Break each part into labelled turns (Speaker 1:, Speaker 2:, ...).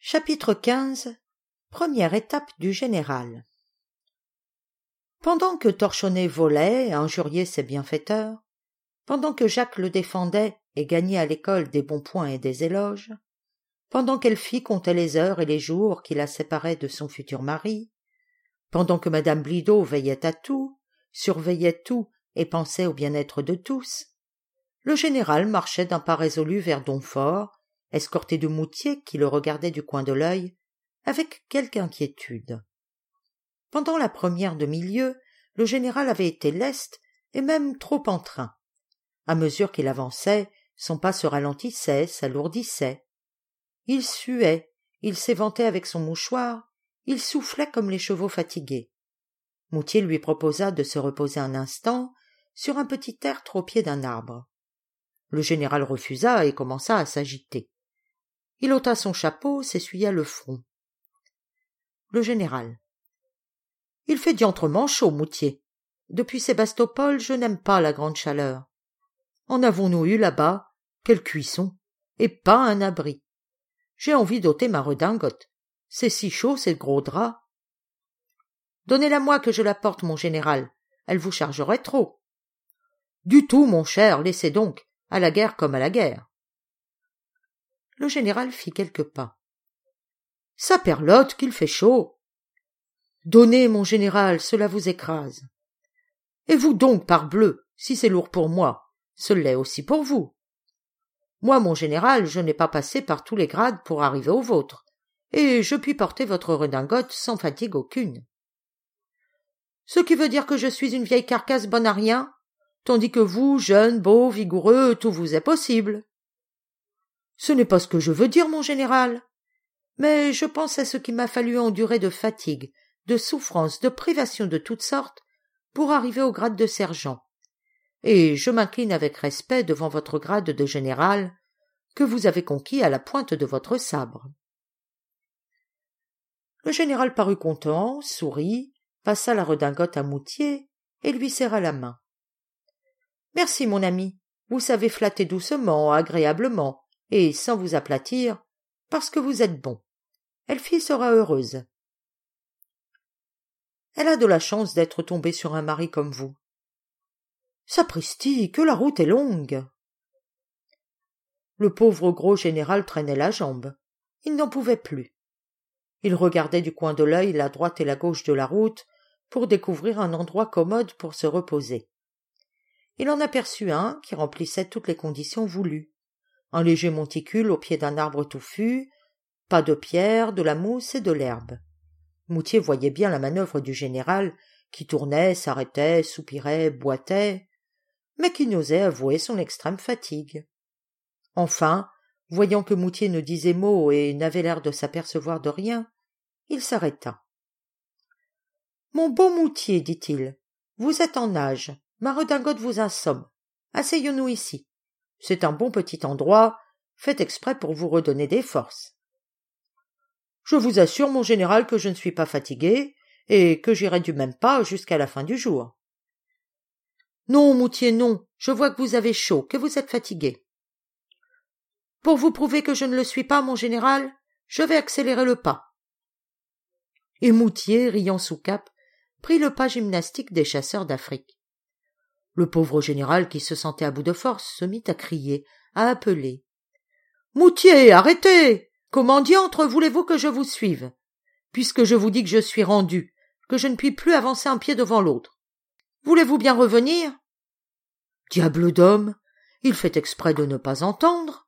Speaker 1: Chapitre 15. Première étape du général. Pendant que Torchonnet volait et injuriait ses bienfaiteurs, pendant que Jacques le défendait et gagnait à l'école des bons points et des éloges, pendant qu'Elfie comptait les heures et les jours qui la séparaient de son futur mari, pendant que madame Blido veillait à tout, surveillait tout et pensait au bien-être de tous, le général marchait d'un pas résolu vers Donfort, escorté de Moutier qui le regardait du coin de l'œil, avec quelque inquiétude. Pendant la première demi-lieue, le général avait été leste et même trop en train. À mesure qu'il avançait, son pas se ralentissait, s'alourdissait. Il suait, il s'éventait avec son mouchoir, il soufflait comme les chevaux fatigués. Moutier lui proposa de se reposer un instant sur un petit tertre au pied d'un arbre. Le général refusa et commença à s'agiter. Il ôta son chapeau, s'essuya le front. Le général. Il fait diantrement chaud, Moutier. Depuis Sébastopol, je n'aime pas la grande chaleur. En avons-nous eu là-bas? Quelle cuisson! Et pas un abri. J'ai envie d'ôter ma redingote. C'est si chaud, ces gros draps. Donnez-la-moi que je la porte, mon général. Elle vous chargerait trop. Du tout, mon cher, laissez donc. À la guerre comme à la guerre. Le général fit quelques pas. Saperlotte, qu'il fait chaud. Donnez, mon général, cela vous écrase. Et vous donc, parbleu, si c'est lourd pour moi, ce l'est aussi pour vous. Moi, mon général, je n'ai pas passé par tous les grades pour arriver au vôtre, et je puis porter votre redingote sans fatigue aucune. Ce qui veut dire que je suis une vieille carcasse bonne à rien, tandis que vous, jeune, beau, vigoureux, tout vous est possible. Ce n'est pas ce que je veux dire, mon général. Mais je pense à ce qu'il m'a fallu endurer de fatigue, de souffrance, de privations de toutes sortes, pour arriver au grade de sergent. Et je m'incline avec respect devant votre grade de général, que vous avez conquis à la pointe de votre sabre. Le général parut content, sourit, passa la redingote à Moutier et lui serra la main. Merci, mon ami, vous savez flatter doucement, agréablement, et sans vous aplatir, parce que vous êtes bon. Elfie sera heureuse. Elle a de la chance d'être tombée sur un mari comme vous. Sapristi, que la route est longue. Le pauvre gros général traînait la jambe. Il n'en pouvait plus. Il regardait du coin de l'œil la droite et la gauche de la route pour découvrir un endroit commode pour se reposer. Il en aperçut un qui remplissait toutes les conditions voulues. Un léger monticule au pied d'un arbre touffu, pas de pierre, de la mousse et de l'herbe. Moutier voyait bien la manœuvre du général, qui tournait, s'arrêtait, soupirait, boitait, mais qui n'osait avouer son extrême fatigue. Enfin, voyant que Moutier ne disait mot et n'avait l'air de s'apercevoir de rien, il s'arrêta. « Mon beau Moutier, dit-il, vous êtes en nage, ma redingote vous assomme. Asseyons-nous ici. C'est un bon petit endroit, fait exprès pour vous redonner des forces. Je vous assure, mon général, que je ne suis pas fatigué, et que j'irai du même pas jusqu'à la fin du jour. Non, Moutier, non, je vois que vous avez chaud, que vous êtes fatigué. Pour vous prouver que je ne le suis pas, mon général, je vais accélérer le pas. Et Moutier, riant sous cape, prit le pas gymnastique des chasseurs d'Afrique. Le pauvre général, qui se sentait à bout de force, se mit à crier, à appeler. « Moutier, arrêtez! Comment diantre voulez-vous que je vous suive? Puisque je vous dis que je suis rendu, que je ne puis plus avancer un pied devant l'autre. Voulez-vous bien revenir? » Diable d'homme! Il fait exprès de ne pas entendre.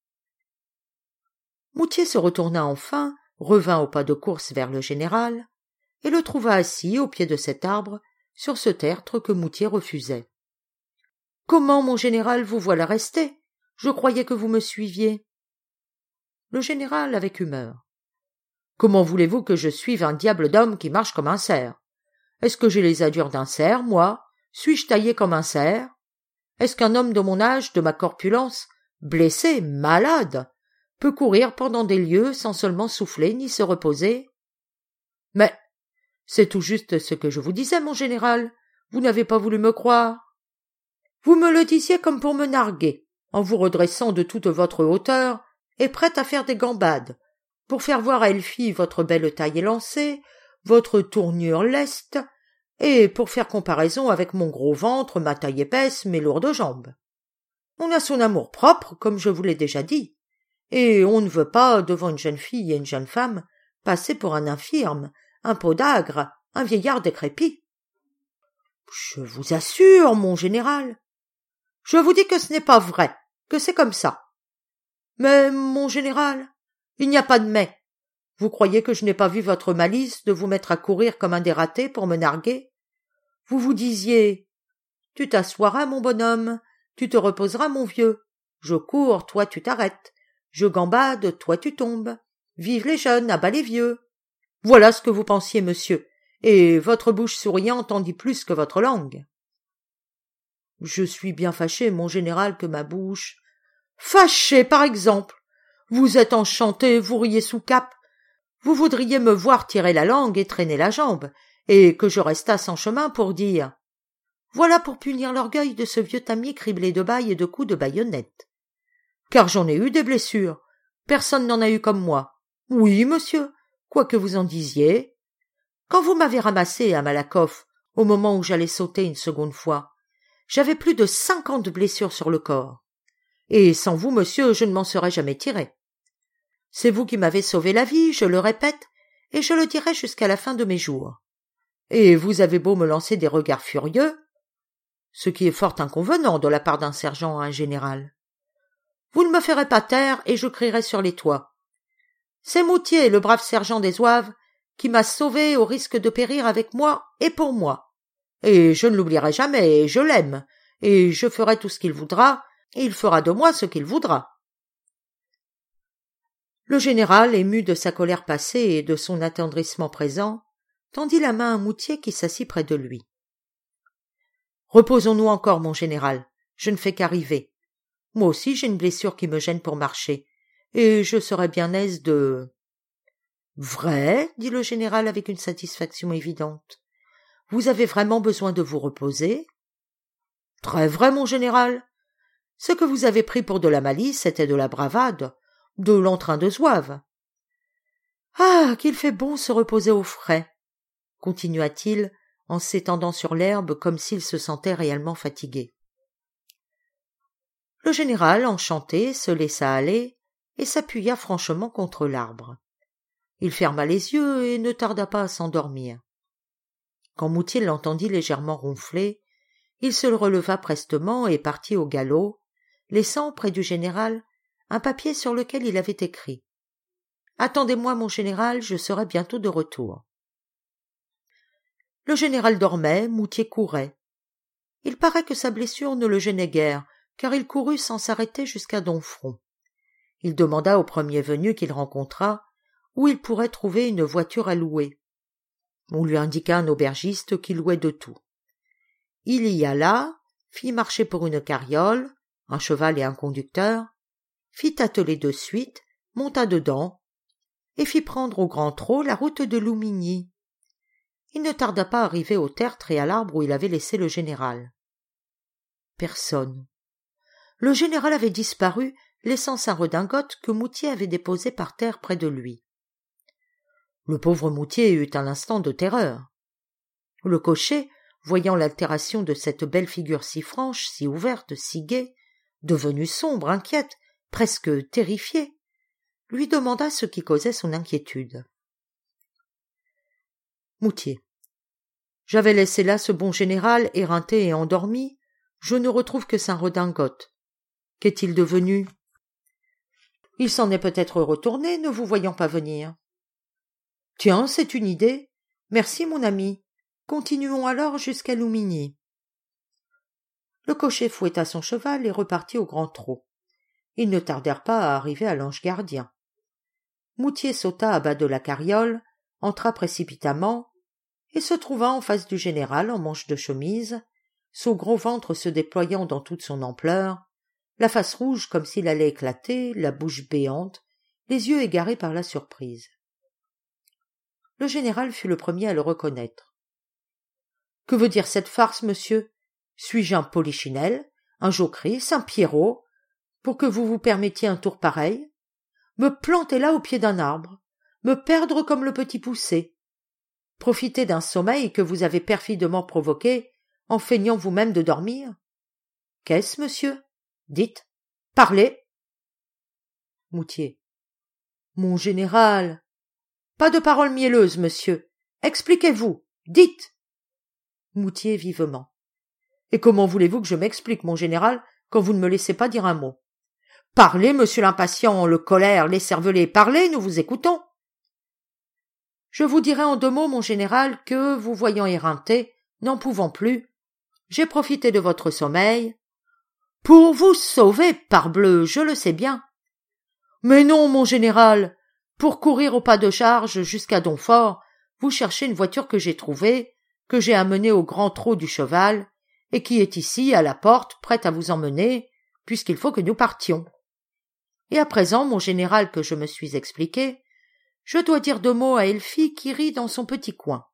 Speaker 1: Moutier se retourna enfin, revint au pas de course vers le général, et le trouva assis au pied de cet arbre, sur ce tertre que Moutier refusait. « Comment, mon général, vous voilà resté? Je croyais que vous me suiviez. » Le général avec humeur. « Comment voulez-vous que je suive un diable d'homme qui marche comme un cerf? Est-ce que j'ai les allures d'un cerf, moi? Suis-je taillé comme un cerf? Est-ce qu'un homme de mon âge, de ma corpulence, blessé, malade, peut courir pendant des lieues sans seulement souffler ni se reposer? Mais c'est tout juste ce que je vous disais, mon général. Vous n'avez pas voulu me croire. Vous me le disiez comme pour me narguer, en vous redressant de toute votre hauteur et prête à faire des gambades, pour faire voir à Elfie votre belle taille élancée, votre tournure leste, et pour faire comparaison avec mon gros ventre, ma taille épaisse, mes lourdes jambes. On a son amour-propre, comme je vous l'ai déjà dit, et on ne veut pas, devant une jeune fille et une jeune femme, passer pour un infirme, un podagre, un vieillard décrépit. Je vous assure, mon général. Je vous dis que ce n'est pas vrai, que c'est comme ça. Mais, mon général, il n'y a pas de mais. Vous croyez que je n'ai pas vu votre malice de vous mettre à courir comme un dératé pour me narguer? Vous vous disiez, tu t'assoiras, mon bonhomme, tu te reposeras, mon vieux. Je cours, toi tu t'arrêtes. Je gambade, toi tu tombes. Vive les jeunes, à bas les vieux. Voilà ce que vous pensiez, monsieur, et votre bouche souriante en dit plus que votre langue. Je suis bien fâché, mon général, que ma bouche... Fâché, par exemple. Vous êtes enchanté, vous riez sous cape. Vous voudriez me voir tirer la langue et traîner la jambe, et que je restasse en chemin pour dire « Voilà pour punir l'orgueil de ce vieux tamier criblé de bail et de coups de baïonnette. » Car j'en ai eu des blessures. Personne n'en a eu comme moi. Oui, monsieur, quoi que vous en disiez. Quand vous m'avez ramassé à Malakoff, au moment où j'allais sauter une seconde fois, j'avais plus de 50 blessures sur le corps. Et sans vous, monsieur, je ne m'en serais jamais tiré. C'est vous qui m'avez sauvé la vie, je le répète, et je le dirai jusqu'à la fin de mes jours. Et vous avez beau me lancer des regards furieux, ce qui est fort inconvenant de la part d'un sergent à un général. Vous ne me ferez pas taire et je crierai sur les toits. C'est Moutier, le brave sergent des Zouaves, qui m'a sauvé au risque de périr avec moi et pour moi. Et je ne l'oublierai jamais, et je l'aime, et je ferai tout ce qu'il voudra, et il fera de moi ce qu'il voudra. Le général, ému de sa colère passée et de son attendrissement présent, tendit la main à Moutier qui s'assit près de lui. « Reposons-nous encore, mon général, je ne fais qu'arriver. Moi aussi j'ai une blessure qui me gêne pour marcher, et je serais bien aise de... » « Vrai, dit le général avec une satisfaction évidente. Vous avez vraiment besoin de vous reposer? Très vrai, mon général. Ce que vous avez pris pour de la malice, c'était de la bravade, de l'entrain de zouave. Ah, qu'il fait bon se reposer au frais, continua-t-il en s'étendant sur l'herbe comme s'il se sentait réellement fatigué. Le général, enchanté, se laissa aller et s'appuya franchement contre l'arbre. Il ferma les yeux et ne tarda pas à s'endormir. Quand Moutier l'entendit légèrement ronfler, il se releva prestement et partit au galop, laissant près du général un papier sur lequel il avait écrit « Attendez-moi, mon général, je serai bientôt de retour. » Le général dormait, Moutier courait. Il paraît que sa blessure ne le gênait guère, car il courut sans s'arrêter jusqu'à Domfront. Il demanda au premier venu qu'il rencontra où il pourrait trouver une voiture à louer. On lui indiqua un aubergiste qui louait de tout. Il y alla, fit marcher pour une carriole, un cheval et un conducteur, fit atteler de suite, monta dedans, et fit prendre au grand trot la route de Loumigny. Il ne tarda pas à arriver au tertre et à l'arbre où il avait laissé le général. Personne. Le général avait disparu, laissant sa redingote que Moutier avait déposée par terre près de lui. Le pauvre Moutier eut un instant de terreur. Le cocher, voyant l'altération de cette belle figure si franche, si ouverte, si gaie, devenue sombre, inquiète, presque terrifiée, lui demanda ce qui causait son inquiétude. Moutier. J'avais laissé là ce bon général éreinté et endormi, je ne retrouve que sa redingote. Qu'est-il devenu? Il s'en est peut-être retourné, ne vous voyant pas venir. Tiens, c'est une idée. Merci, mon ami. Continuons alors jusqu'à Loumigny. Le cocher fouetta son cheval et repartit au grand trot. Ils ne tardèrent pas à arriver à l'Ange gardien. Moutier sauta à bas de la carriole, entra précipitamment, et se trouva en face du général en manche de chemise, son gros ventre se déployant dans toute son ampleur, la face rouge comme s'il allait éclater, la bouche béante, les yeux égarés par la surprise. Le général fut le premier à le reconnaître. « Que veut dire cette farce, monsieur? Suis-je un Polichinelle, un Jocrisse, un Pierrot, pour que vous vous permettiez un tour pareil? me planter là au pied d'un arbre, me perdre comme le petit poucet, profiter d'un sommeil que vous avez perfidement provoqué en feignant vous-même de dormir. Qu'est-ce, monsieur? Dites, parlez. Moutier. Mon général. Pas de paroles mielleuses, monsieur. Expliquez-vous. Dites. Moutier vivement. Et comment voulez-vous que je m'explique, mon général, quand vous ne me laissez pas dire un mot? Parlez, monsieur l'impatient, le colère, l'écervelé, parlez, nous vous écoutons. Je vous dirai en 2 mots, mon général, que, vous voyant éreinté, n'en pouvant plus, j'ai profité de votre sommeil. Pour vous sauver, parbleu, je le sais bien. Mais non, mon général, pour courir au pas de charge jusqu'à Donfort, vous cherchez une voiture que j'ai trouvée, que j'ai amenée au grand trot du cheval, et qui est ici, à la porte, prête à vous emmener, puisqu'il faut que nous partions. Et à présent, mon général, que je me suis expliqué, je dois dire 2 mots à Elfie qui rit dans son petit coin.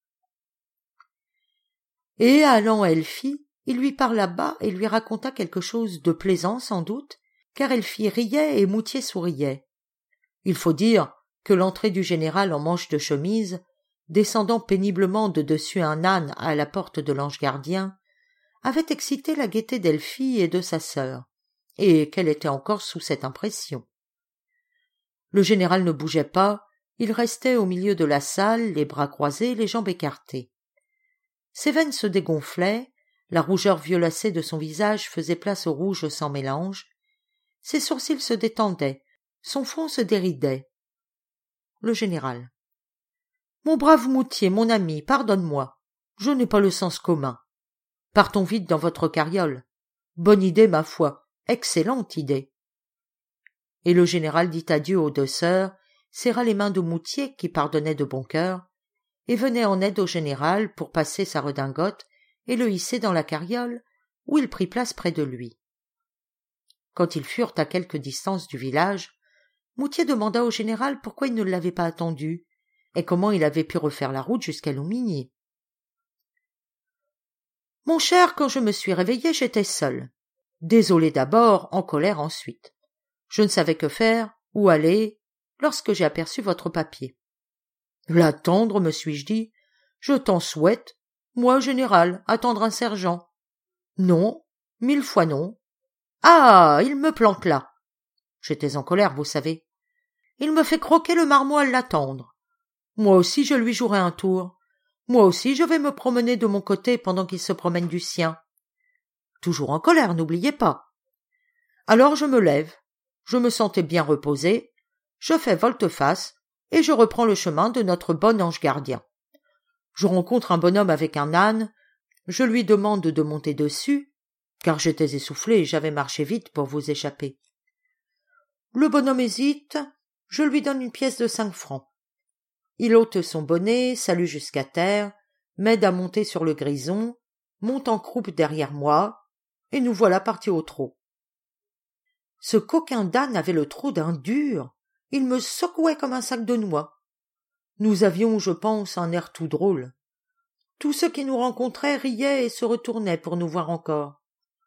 Speaker 1: Et allant à Elfie, il lui parla bas et lui raconta quelque chose de plaisant sans doute, car Elfie riait et Moutier souriait. Il faut dire que l'entrée du général en manche de chemise, descendant péniblement de dessus un âne à la porte de l'ange gardien, avait excité la gaieté d'Elfie et de sa sœur, et qu'elle était encore sous cette impression. Le général ne bougeait pas, il restait au milieu de la salle, les bras croisés, les jambes écartées. Ses veines se dégonflaient, la rougeur violacée de son visage faisait place au rouge sans mélange, ses sourcils se détendaient, son front se déridait. Le général. Mon brave Moutier, mon ami, pardonne-moi, je n'ai pas le sens commun. Partons vite dans votre carriole. Bonne idée, ma foi, excellente idée. Et le général dit adieu aux 2 sœurs, serra les mains de Moutier, qui pardonnait de bon cœur, et venait en aide au général pour passer sa redingote et le hisser dans la carriole, où il prit place près de lui. Quand ils furent à quelque distance du village, Moutier demanda au général pourquoi il ne l'avait pas attendu, et comment il avait pu refaire la route jusqu'à Loumigny. Mon cher, quand je me suis réveillé, j'étais seul. Désolé d'abord, en colère ensuite. Je ne savais que faire, où aller, lorsque j'ai aperçu votre papier. L'attendre, me suis-je dit, je t'en souhaite, moi, général, attendre un sergent. Non, 1000 fois non. Ah, il me plante là. J'étais en colère, vous savez. Il me fait croquer le marmot à l'attendre. Moi aussi, je lui jouerai un tour. Moi aussi, je vais me promener de mon côté pendant qu'il se promène du sien. Toujours en colère, n'oubliez pas. Alors je me lève. Je me sentais bien reposé. Je fais volte-face et je reprends le chemin de notre bon ange gardien. Je rencontre un bonhomme avec un âne. Je lui demande de monter dessus, car j'étais essoufflé et j'avais marché vite pour vous échapper. Le bonhomme hésite. Je lui donne une pièce de 5 francs. Il ôte son bonnet, salue jusqu'à terre, m'aide à monter sur le grison, monte en croupe derrière moi, et nous voilà partis au trot. Ce coquin d'âne avait le trot d'un dur, il me secouait comme un sac de noix. Nous avions, je pense, un air tout drôle. Tous ceux qui nous rencontraient riaient et se retournaient pour nous voir encore.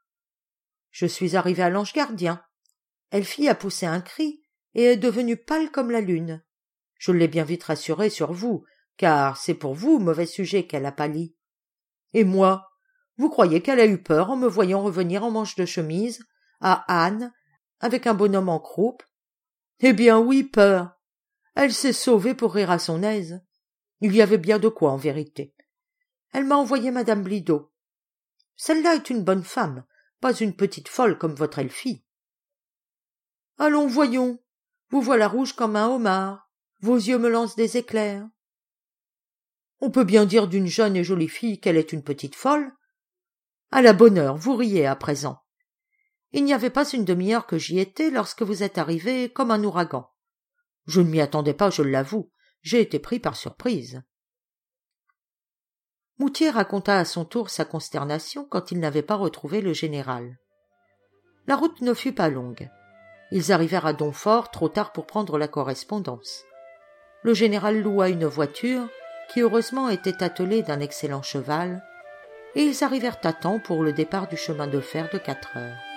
Speaker 1: Je suis arrivé à l'ange gardien. Elfie a poussé un cri et est devenue pâle comme la lune. Je l'ai bien vite rassurée sur vous, car c'est pour vous, mauvais sujet, qu'elle a pâli. Et moi, vous croyez qu'elle a eu peur en me voyant revenir en manche de chemise, à Anne, avec un bonhomme en croupe? Eh bien oui, peur. Elle s'est sauvée pour rire à son aise. Il y avait bien de quoi, en vérité. Elle m'a envoyé madame Blido. Celle-là est une bonne femme, pas une petite folle comme votre Elfie. Allons, voyons. Vous voilà rouge comme un homard. Vos yeux me lancent des éclairs. On peut bien dire d'une jeune et jolie fille qu'elle est une petite folle. À la bonne heure, vous riez à présent. Il n'y avait pas une demi-heure que j'y étais lorsque vous êtes arrivé comme un ouragan. Je ne m'y attendais pas, je l'avoue. J'ai été pris par surprise. Moutier raconta à son tour sa consternation quand il n'avait pas retrouvé le général. La route ne fut pas longue. Ils arrivèrent à Donfort trop tard pour prendre la correspondance. Le général loua une voiture qui heureusement était attelée d'un excellent cheval, et ils arrivèrent à temps pour le départ du chemin de fer de 4 heures.